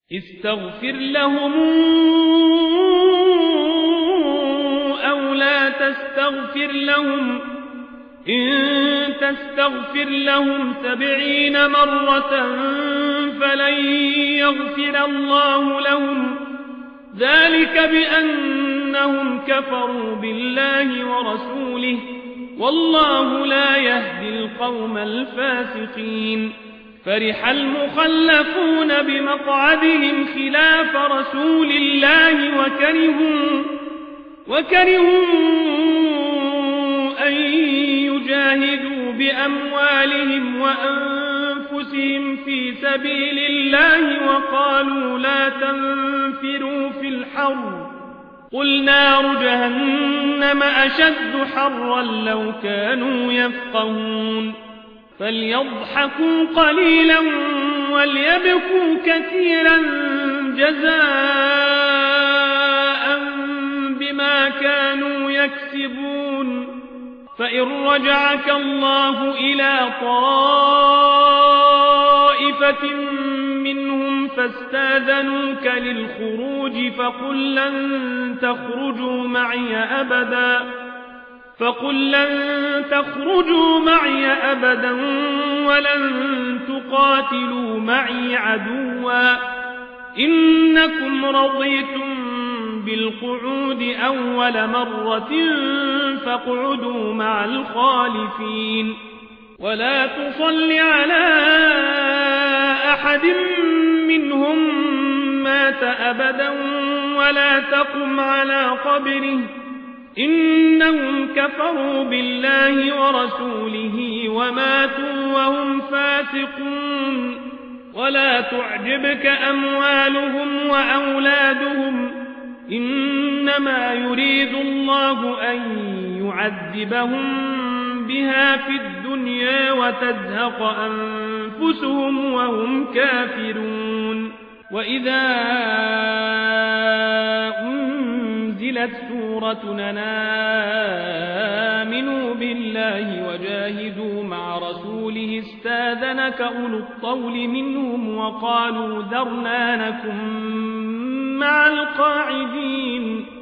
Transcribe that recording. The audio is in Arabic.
استغفر لهم أو لا تستغفر لهم إن تستغفر لهم 70 مرة فلن يغفر الله لهم ذلك بأنهم كفروا بالله ورسوله والله لا يهدي القوم الفاسقين. فرح المخلفون بمقعدهم خلاف رسول الله وكرهوا أن يجاهدوا بأموالهم وأنفسهم في سبيل الله وقالوا لا تنفروا في الحر قل نار جهنم أشد حرا لو كانوا يفقهون. فليضحكوا قليلا وليبكوا كثيرا جزاء بما كانوا يكسبون. فإن رجعك الله إلى طائفة منهم فاستاذنوك للخروج فقل لن تخرجوا معي أبدا ولن تقاتلوا معي عدوا إنكم رضيتم بالقعود أول مرة فاقعدوا مع الخالفين. ولا تصل على أحد منهم مات أبدا ولا تقم على قبره إنهم كفروا بالله ورسوله وماتوا وهم فاسقون. ولا تعجبك أموالهم وأولادهم إنما يريد الله أن يعذبهم بها في الدنيا وتزهق أنفسهم وهم كافرون. وإذا أنزلت سورة آمنوا بالله وجاهدوا مع رسوله استاذنك أولو الطول منهم وقالوا ذرنا نكن مع القاعدين.